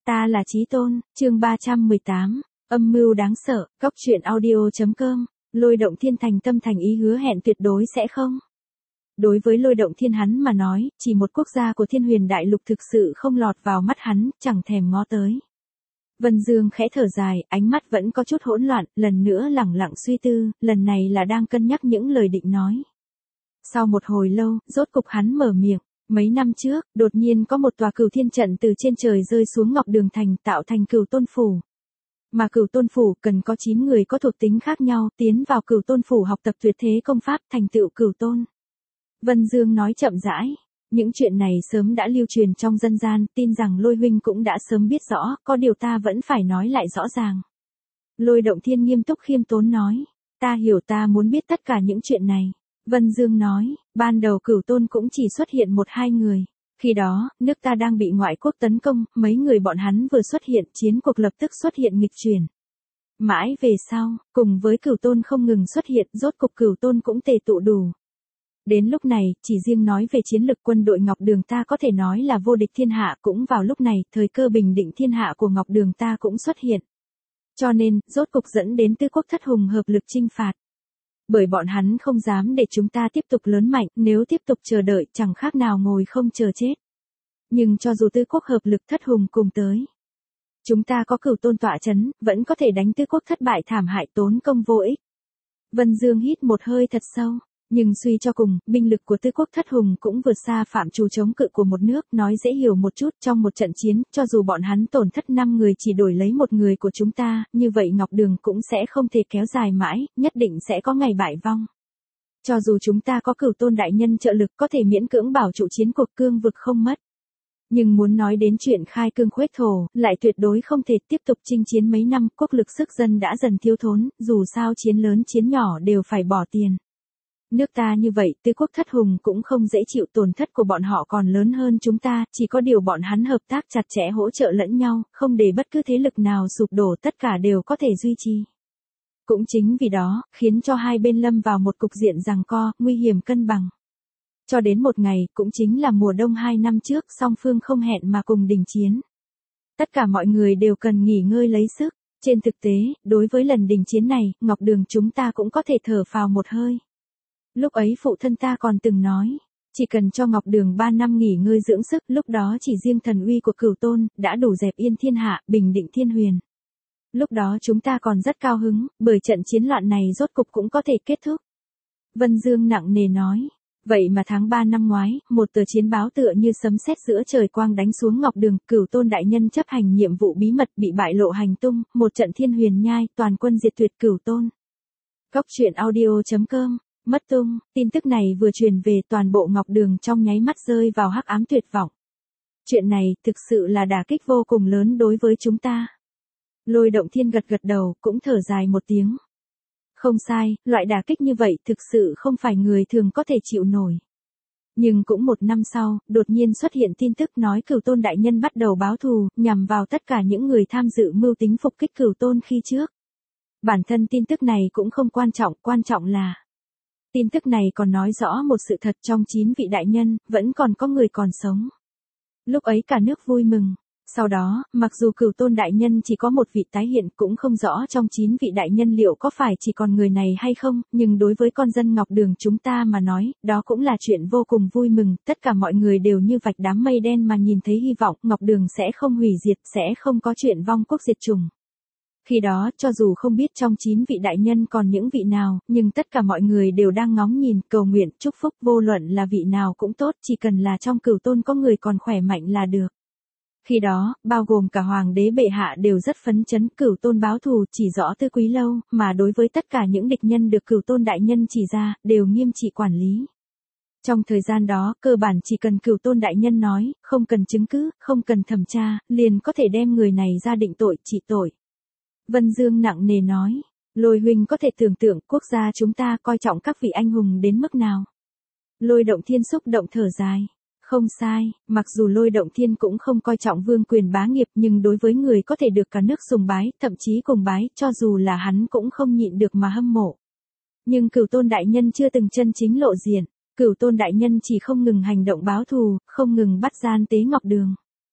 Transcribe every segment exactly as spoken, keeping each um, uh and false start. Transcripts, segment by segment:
Ta là Chí Tôn, chương ba trăm mười tám, âm mưu đáng sợ, góc truyện audio chấm com, Lôi Động Thiên thành tâm thành ý hứa hẹn tuyệt đối sẽ không. Đối với Lôi Động Thiên hắn mà nói, chỉ một quốc gia của Thiên Huyền Đại Lục thực sự không lọt vào mắt hắn, chẳng thèm ngó tới. Vân Dương khẽ thở dài, ánh mắt vẫn có chút hỗn loạn, lần nữa lẳng lặng suy tư, lần này là đang cân nhắc những lời định nói. Sau một hồi lâu, rốt cục hắn mở miệng. Mấy năm trước, đột nhiên có một tòa Cửu Thiên trận từ trên trời rơi xuống Ngọc Đường Thành tạo thành Cửu Tôn Phủ. Mà Cửu Tôn Phủ cần có chín người có thuộc tính khác nhau tiến vào Cửu Tôn Phủ học tập tuyệt thế công pháp thành tựu Cửu Tôn. Vân Dương nói chậm rãi, những chuyện này sớm đã lưu truyền trong dân gian, tin rằng Lôi huynh cũng đã sớm biết rõ, có điều ta vẫn phải nói lại rõ ràng. Lôi Động Thiên nghiêm túc khiêm tốn nói, ta hiểu, ta muốn biết tất cả những chuyện này. Vân Dương nói, ban đầu Cửu Tôn cũng chỉ xuất hiện một hai người. Khi đó, nước ta đang bị ngoại quốc tấn công, mấy người bọn hắn vừa xuất hiện, chiến cuộc lập tức xuất hiện nghịch chuyển. Mãi về sau, cùng với Cửu Tôn không ngừng xuất hiện, rốt cục Cửu Tôn cũng tề tụ đủ. Đến lúc này, chỉ riêng nói về chiến lực quân đội Ngọc Đường ta có thể nói là vô địch thiên hạ, cũng vào lúc này, thời cơ bình định thiên hạ của Ngọc Đường ta cũng xuất hiện. Cho nên, rốt cục dẫn đến tứ quốc thất hùng hợp lực chinh phạt. Bởi bọn hắn không dám để chúng ta tiếp tục lớn mạnh, nếu tiếp tục chờ đợi chẳng khác nào ngồi không chờ chết. Nhưng cho dù tứ quốc hợp lực thất hùng cùng tới, chúng ta có Cửu Tôn tọa chấn, vẫn có thể đánh tứ quốc thất bại thảm hại tốn công vô ích. Vân Dương hít một hơi thật sâu, nhưng suy cho cùng, binh lực của tứ quốc thất hùng cũng vượt xa phạm trù chống cự của một nước, nói dễ hiểu một chút, trong một trận chiến, cho dù bọn hắn tổn thất năm người chỉ đổi lấy một người của chúng ta, như vậy Ngọc Đường cũng sẽ không thể kéo dài mãi, nhất định sẽ có ngày bại vong. Cho dù chúng ta có Cửu Tôn đại nhân trợ lực có thể miễn cưỡng bảo trụ chiến cuộc cương vực không mất. Nhưng muốn nói đến chuyện khai cương khuếch thổ, lại tuyệt đối không thể tiếp tục chinh chiến mấy năm, quốc lực sức dân đã dần thiếu thốn, dù sao chiến lớn chiến nhỏ đều phải bỏ tiền. Nước ta như vậy, tứ quốc thất hùng cũng không dễ chịu, tổn thất của bọn họ còn lớn hơn chúng ta, chỉ có điều bọn hắn hợp tác chặt chẽ hỗ trợ lẫn nhau, không để bất cứ thế lực nào sụp đổ, tất cả đều có thể duy trì. Cũng chính vì đó, khiến cho hai bên lâm vào một cục diện giằng co, nguy hiểm cân bằng. Cho đến một ngày, cũng chính là mùa đông hai năm trước, song phương không hẹn mà cùng đình chiến. Tất cả mọi người đều cần nghỉ ngơi lấy sức. Trên thực tế, đối với lần đình chiến này, Ngọc Đường chúng ta cũng có thể thở phào một hơi. Lúc ấy phụ thân ta còn từng nói, chỉ cần cho Ngọc Đường ba năm nghỉ ngơi dưỡng sức, lúc đó chỉ riêng thần uy của Cửu Tôn, đã đủ dẹp yên thiên hạ, bình định thiên huyền. Lúc đó chúng ta còn rất cao hứng, bởi trận chiến loạn này rốt cục cũng có thể kết thúc. Vân Dương nặng nề nói, vậy mà tháng ba năm ngoái, một tờ chiến báo tựa như sấm sét giữa trời quang đánh xuống Ngọc Đường, Cửu Tôn đại nhân chấp hành nhiệm vụ bí mật bị bại lộ hành tung, một trận thiên huyền nhai, toàn quân diệt tuyệt Cửu Tôn. Góc truyện audio chấm com. Mất tung, tin tức này vừa truyền về, toàn bộ Ngọc Đường trong nháy mắt rơi vào hắc ám tuyệt vọng. Chuyện này thực sự là đả kích vô cùng lớn đối với chúng ta. Lôi Động Thiên gật gật đầu, cũng thở dài một tiếng. Không sai, loại đả kích như vậy thực sự không phải người thường có thể chịu nổi. Nhưng cũng một năm sau, đột nhiên xuất hiện tin tức nói Cửu Tôn đại nhân bắt đầu báo thù, nhằm vào tất cả những người tham dự mưu tính phục kích Cửu Tôn khi trước. Bản thân tin tức này cũng không quan trọng, quan trọng là tin tức này còn nói rõ một sự thật, trong chín vị đại nhân, vẫn còn có người còn sống. Lúc ấy cả nước vui mừng. Sau đó, mặc dù Cửu Tôn đại nhân chỉ có một vị tái hiện, cũng không rõ trong chín vị đại nhân liệu có phải chỉ còn người này hay không, nhưng đối với con dân Ngọc Đường chúng ta mà nói, đó cũng là chuyện vô cùng vui mừng, tất cả mọi người đều như vạch đám mây đen mà nhìn thấy hy vọng, Ngọc Đường sẽ không hủy diệt, sẽ không có chuyện vong quốc diệt chủng. Khi đó, cho dù không biết trong chín vị đại nhân còn những vị nào, nhưng tất cả mọi người đều đang ngóng nhìn, cầu nguyện, chúc phúc, vô luận là vị nào cũng tốt, chỉ cần là trong Cửu Tôn có người còn khỏe mạnh là được. Khi đó, bao gồm cả Hoàng đế bệ hạ đều rất phấn chấn, Cửu Tôn báo thù chỉ rõ Tư Quý Lâu, mà đối với tất cả những địch nhân được Cửu Tôn đại nhân chỉ ra, đều nghiêm trị quản lý. Trong thời gian đó, cơ bản chỉ cần Cửu Tôn đại nhân nói, không cần chứng cứ, không cần thẩm tra, liền có thể đem người này ra định tội, trị tội. Vân Dương nặng nề nói, Lôi huynh có thể tưởng tượng quốc gia chúng ta coi trọng các vị anh hùng đến mức nào. Lôi Động Thiên xúc động thở dài. Không sai, mặc dù Lôi Động Thiên cũng không coi trọng vương quyền bá nghiệp, nhưng đối với người có thể được cả nước sùng bái, thậm chí cùng bái, cho dù là hắn cũng không nhịn được mà hâm mộ. Nhưng Cửu Tôn đại nhân chưa từng chân chính lộ diện, Cửu Tôn đại nhân chỉ không ngừng hành động báo thù, không ngừng bắt gian tế Ngọc Đường.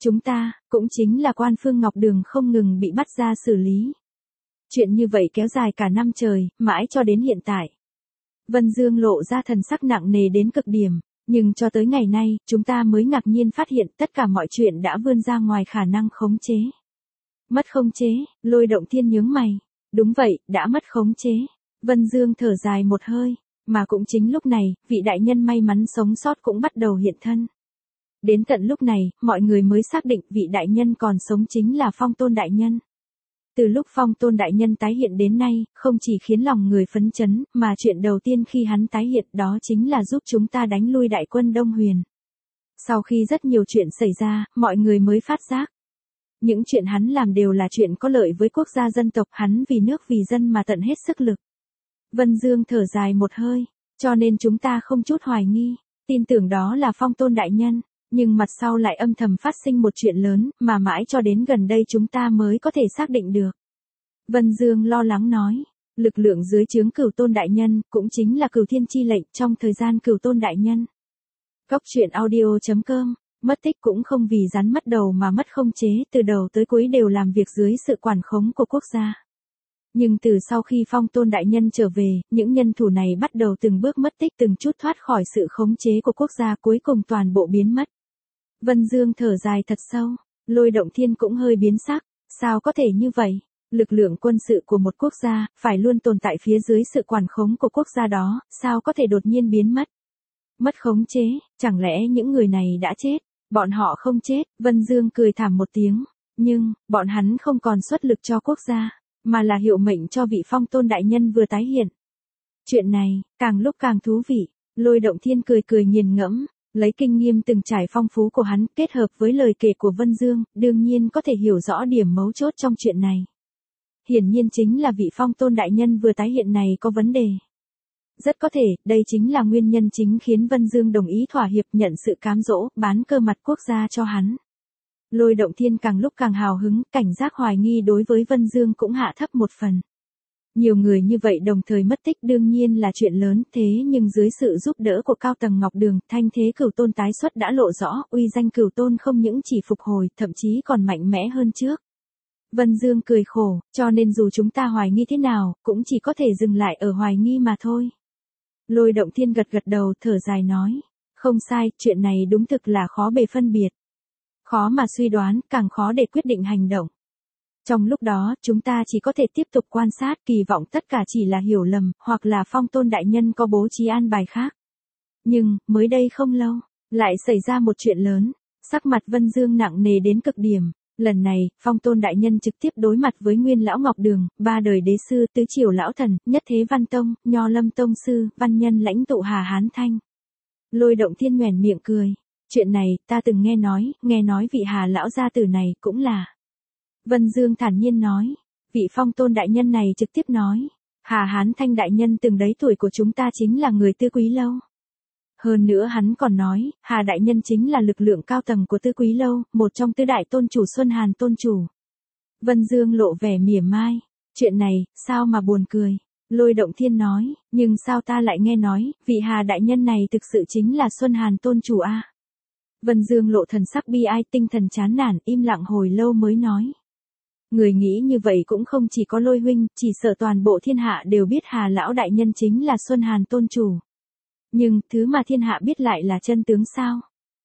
Chúng ta, cũng chính là quan Phương Ngọc Đường không ngừng bị bắt ra xử lý. Chuyện như vậy kéo dài cả năm trời, mãi cho đến hiện tại. Vân Dương lộ ra thần sắc nặng nề đến cực điểm, nhưng cho tới ngày nay, chúng ta mới ngạc nhiên phát hiện tất cả mọi chuyện đã vươn ra ngoài khả năng khống chế. Mất khống chế, Lôi Động Thiên nhướng mày. Đúng vậy, đã mất khống chế. Vân Dương thở dài một hơi, mà cũng chính lúc này, vị đại nhân may mắn sống sót cũng bắt đầu hiện thân. Đến tận lúc này, mọi người mới xác định vị đại nhân còn sống chính là Phong Tôn đại nhân. Từ lúc Phong Tôn đại nhân tái hiện đến nay, không chỉ khiến lòng người phấn chấn, mà chuyện đầu tiên khi hắn tái hiện đó chính là giúp chúng ta đánh lui đại quân Đông Huyền. Sau khi rất nhiều chuyện xảy ra, mọi người mới phát giác. Những chuyện hắn làm đều là chuyện có lợi với quốc gia dân tộc, hắn vì nước vì dân mà tận hết sức lực. Vân Dương thở dài một hơi, cho nên chúng ta không chút hoài nghi, tin tưởng đó là Phong Tôn đại nhân. Nhưng mặt sau lại âm thầm phát sinh một chuyện lớn, mà mãi cho đến gần đây chúng ta mới có thể xác định được. Vân Dương lo lắng nói, lực lượng dưới trướng Cửu Tôn đại nhân, cũng chính là Cửu Thiên chi lệnh trong thời gian Cửu Tôn đại nhân. Cốc truyện audio chấm com, mất tích cũng không vì rắn mất đầu mà mất khống chế, từ đầu tới cuối đều làm việc dưới sự quản khống của quốc gia. Nhưng từ sau khi Phong Tôn đại nhân trở về, những nhân thủ này bắt đầu từng bước mất tích, từng chút thoát khỏi sự khống chế của quốc gia, cuối cùng toàn bộ biến mất. Vân Dương thở dài thật sâu, Lôi Động Thiên cũng hơi biến sắc, sao có thể như vậy? Lực lượng quân sự của một quốc gia, phải luôn tồn tại phía dưới sự quản khống của quốc gia đó, sao có thể đột nhiên biến mất? Mất khống chế, chẳng lẽ những người này đã chết? Bọn họ không chết, Vân Dương cười thảm một tiếng, nhưng, bọn hắn không còn xuất lực cho quốc gia, mà là hiệu mệnh cho vị Phong Tôn đại nhân vừa tái hiện. Chuyện này, càng lúc càng thú vị, Lôi Động Thiên cười cười nghiền ngẫm. Lấy kinh nghiệm từng trải phong phú của hắn, kết hợp với lời kể của Vân Dương, đương nhiên có thể hiểu rõ điểm mấu chốt trong chuyện này. Hiển nhiên chính là vị Phong Tôn đại nhân vừa tái hiện này có vấn đề. Rất có thể, đây chính là nguyên nhân chính khiến Vân Dương đồng ý thỏa hiệp nhận sự cám dỗ, bán cơ mặt quốc gia cho hắn. Lôi Động Thiên càng lúc càng hào hứng, cảnh giác hoài nghi đối với Vân Dương cũng hạ thấp một phần. Nhiều người như vậy đồng thời mất tích đương nhiên là chuyện lớn, thế nhưng dưới sự giúp đỡ của cao tầng Ngọc Đường, thanh thế Cửu Tôn tái xuất đã lộ rõ, uy danh Cửu Tôn không những chỉ phục hồi, thậm chí còn mạnh mẽ hơn trước. Vân Dương cười khổ, cho nên dù chúng ta hoài nghi thế nào, cũng chỉ có thể dừng lại ở hoài nghi mà thôi. Lôi Động Thiên gật gật đầu thở dài nói, không sai, chuyện này đúng thực là khó bề phân biệt. Khó mà suy đoán, càng khó để quyết định hành động. Trong lúc đó, chúng ta chỉ có thể tiếp tục quan sát, kỳ vọng tất cả chỉ là hiểu lầm, hoặc là Phong Tôn đại nhân có bố trí an bài khác. Nhưng, mới đây không lâu, lại xảy ra một chuyện lớn, sắc mặt Vân Dương nặng nề đến cực điểm. Lần này, Phong Tôn đại nhân trực tiếp đối mặt với Nguyên lão Ngọc Đường, ba đời đế sư, tứ triều lão thần, nhất thế Văn Tông, Nho Lâm Tông sư, văn nhân lãnh tụ Hà Hán Thanh. Lôi Động Thiên nhoẻn miệng cười, chuyện này, ta từng nghe nói, nghe nói vị Hà lão gia tử này cũng là. Vân Dương thản nhiên nói, vị Phong Tôn đại nhân này trực tiếp nói, Hà Hán Thanh đại nhân từng đấy tuổi của chúng ta chính là người Tư Quý Lâu. Hơn nữa hắn còn nói, Hà đại nhân chính là lực lượng cao tầng của Tư Quý Lâu, một trong tứ đại tôn chủ Xuân Hàn tôn chủ. Vân Dương lộ vẻ mỉa mai, chuyện này, sao mà buồn cười. Lôi Động Thiên nói, nhưng sao ta lại nghe nói, vị Hà đại nhân này thực sự chính là Xuân Hàn tôn chủ a? Vân Dương lộ thần sắc bi ai, tinh thần chán nản, im lặng hồi lâu mới nói. Người nghĩ như vậy cũng không chỉ có Lôi huynh, chỉ sợ toàn bộ thiên hạ đều biết Hà lão đại nhân chính là Xuân Hàn tôn chủ. Nhưng, thứ mà thiên hạ biết lại là chân tướng sao?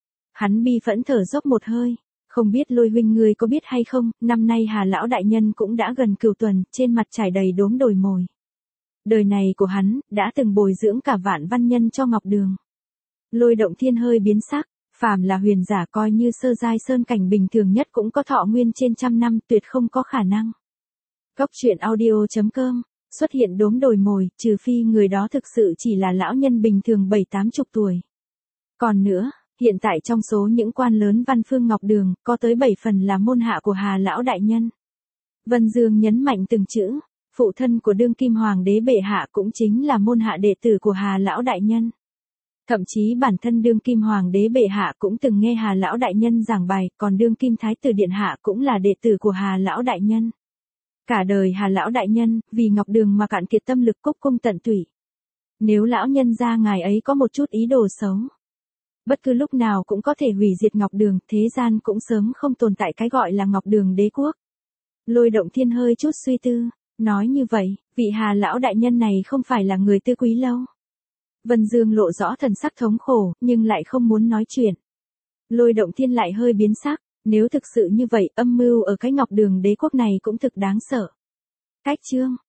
Hắn bi phẫn thở dốc một hơi, không biết Lôi huynh ngươi có biết hay không, năm nay Hà lão đại nhân cũng đã gần cửu tuần, trên mặt trải đầy đốm đồi mồi. Đời này của hắn, đã từng bồi dưỡng cả vạn văn nhân cho Ngọc Đường. Lôi Động Thiên hơi biến sắc, phàm là huyền giả coi như sơ giai sơn cảnh bình thường nhất cũng có thọ nguyên trên trăm năm, tuyệt không có khả năng. Cốc truyện audio chấm com, xuất hiện đốm đồi mồi, trừ phi người đó thực sự chỉ là lão nhân bình thường bảy tám chục tuổi. Còn nữa, hiện tại trong số những quan lớn văn phương Ngọc Đường, có tới bảy phần là môn hạ của Hà lão đại nhân. Vân Dương nhấn mạnh từng chữ, phụ thân của đương kim hoàng đế bệ hạ cũng chính là môn hạ đệ tử của Hà lão đại nhân. Thậm chí bản thân đương kim hoàng đế bệ hạ cũng từng nghe Hà lão đại nhân giảng bài, còn đương kim thái tử điện hạ cũng là đệ tử của Hà lão đại nhân. Cả đời Hà lão đại nhân, vì Ngọc Đường mà cạn kiệt tâm lực cúc cung tận tủy. Nếu lão nhân gia ngài ấy có một chút ý đồ xấu, Bất cứ lúc nào cũng có thể hủy diệt Ngọc Đường, thế gian cũng sớm không tồn tại cái gọi là Ngọc Đường đế quốc. Lôi Động Thiên hơi chút suy tư, nói như vậy, vị Hà lão đại nhân này không phải là người Tư Quý Lâu. Vân Dương lộ rõ thần sắc thống khổ, nhưng lại không muốn nói chuyện. Lôi Động Thiên lại hơi biến sắc, nếu thực sự như vậy, âm mưu ở cái Ngọc Đường đế quốc này cũng thực đáng sợ. Cách chương